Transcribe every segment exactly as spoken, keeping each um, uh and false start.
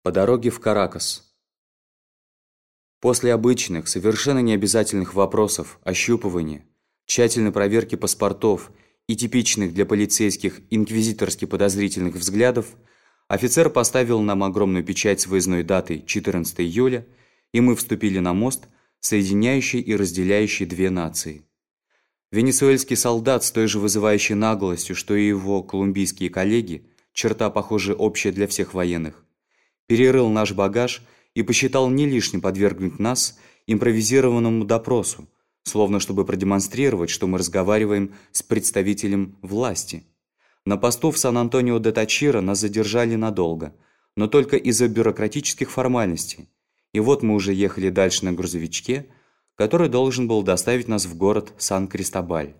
По дороге в Каракас. После обычных, совершенно необязательных вопросов, ощупывания, тщательной проверки паспортов и типичных для полицейских инквизиторски подозрительных взглядов, офицер поставил нам огромную печать с выездной датой четырнадцатого июля, и мы вступили на мост, соединяющий и разделяющий две нации. Венесуэльский солдат с той же вызывающей наглостью, что и его колумбийские коллеги, черта, похоже, общая для всех военных, перерыл наш багаж и посчитал не лишним подвергнуть нас импровизированному допросу, словно чтобы продемонстрировать, что мы разговариваем с представителем власти. На посту в Сан-Антонио-де-Тачира нас задержали надолго, но только из-за бюрократических формальностей. И вот мы уже ехали дальше на грузовичке, который должен был доставить нас в город Сан-Кристобаль.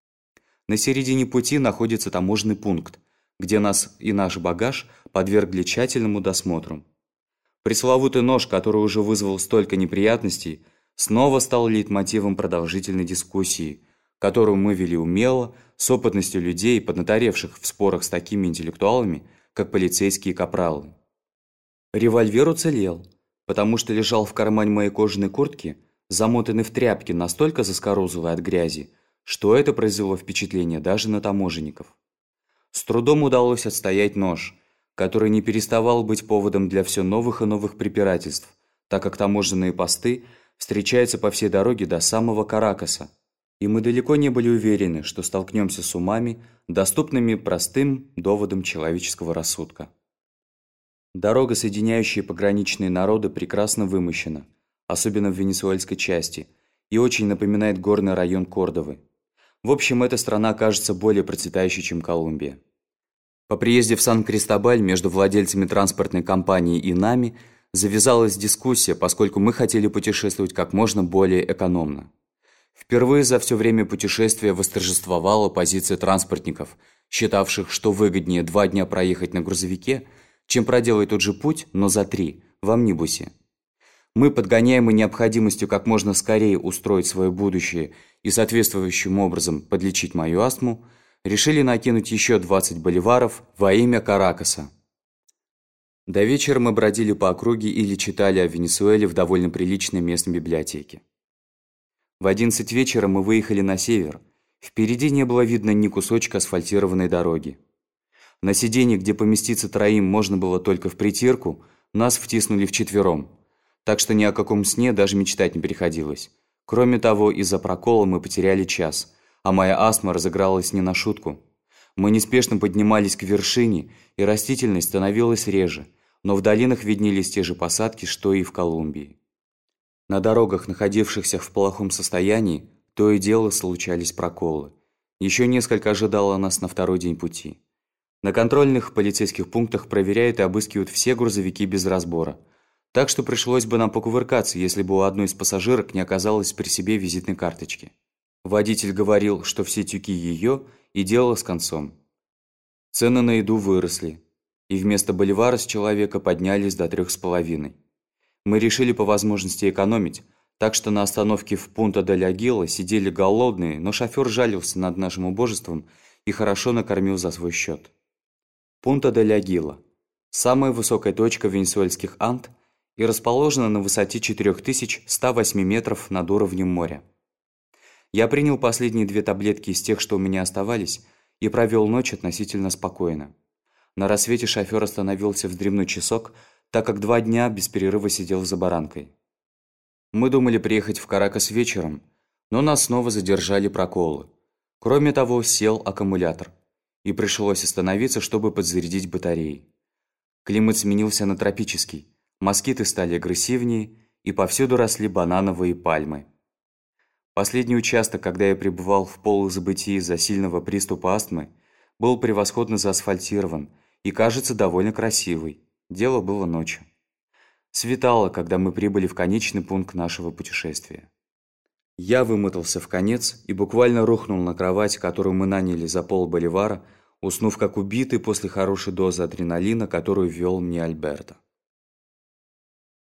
На середине пути находится таможенный пункт, где нас и наш багаж подвергли тщательному досмотру. Пресловутый нож, который уже вызвал столько неприятностей, снова стал лейтмотивом продолжительной дискуссии, которую мы вели умело, с опытностью людей, поднаторевших в спорах с такими интеллектуалами, как полицейские капралы. Револьвер уцелел, потому что лежал в кармане моей кожаной куртки, замотанный в тряпки настолько заскорузлой от грязи, что это произвело впечатление даже на таможенников. С трудом удалось отстоять нож, который не переставал быть поводом для все новых и новых препирательств, так как таможенные посты встречаются по всей дороге до самого Каракаса, и мы далеко не были уверены, что столкнемся с умами, доступными простым доводам человеческого рассудка. Дорога, соединяющая пограничные народы, прекрасно вымощена, особенно в венесуэльской части, и очень напоминает горный район Кордовы. В общем, эта страна кажется более процветающей, чем Колумбия. По приезде в Сан-Кристобаль между владельцами транспортной компании и нами завязалась дискуссия, поскольку мы хотели путешествовать как можно более экономно. Впервые за все время путешествия восторжествовала позиция транспортников, считавших, что выгоднее два дня проехать на грузовике, чем проделать тот же путь, но за три, в амнибусе. Мы, подгоняемые необходимостью как можно скорее устроить свое будущее и соответствующим образом подлечить мою астму, решили накинуть еще двадцать боливаров во имя Каракаса. До вечера мы бродили по округе или читали о Венесуэле в довольно приличной местной библиотеке. В одиннадцать вечера мы выехали на север. Впереди не было видно ни кусочка асфальтированной дороги. На сиденье, где поместиться троим можно было только в притирку, нас втиснули вчетвером, так что ни о каком сне даже мечтать не приходилось. Кроме того, из-за прокола мы потеряли час, а моя астма разыгралась не на шутку. Мы неспешно поднимались к вершине, и растительность становилась реже, но в долинах виднелись те же посадки, что и в Колумбии. На дорогах, находившихся в плохом состоянии, то и дело случались проколы. Еще несколько ожидало нас на второй день пути. На контрольных полицейских пунктах проверяют и обыскивают все грузовики без разбора. Так что пришлось бы нам покувыркаться, если бы у одной из пассажирок не оказалось при себе визитной карточки. Водитель говорил, что все тюки ее, и дело с концом. Цены на еду выросли, и вместо боливара с человека поднялись до трех с половиной. Мы решили по возможности экономить, так что на остановке в Пунта-дель-Агила сидели голодные, но шофер жалился над нашим убожеством и хорошо накормил за свой счет. Пунта-дель-Агила – самая высокая точка венесуэльских Анд и расположена на высоте четыре тысячи сто восемь метров над уровнем моря. Я принял последние две таблетки из тех, что у меня оставались, и провел ночь относительно спокойно. На рассвете шофер остановился в дремной часок, так как два дня без перерыва сидел за баранкой. Мы думали приехать в Каракас вечером, но нас снова задержали проколы. Кроме того, сел аккумулятор, и пришлось остановиться, чтобы подзарядить батареи. Климат сменился на тропический, москиты стали агрессивнее, и повсюду росли банановые пальмы. Последний участок, когда я пребывал в полузабытии из-за сильного приступа астмы, был превосходно заасфальтирован и, кажется, довольно красивый. Дело было ночью. Светало, когда мы прибыли в конечный пункт нашего путешествия. Я вымотался в конец и буквально рухнул на кровать, которую мы наняли за полболивара, уснув как убитый после хорошей дозы адреналина, которую ввел мне Альберто.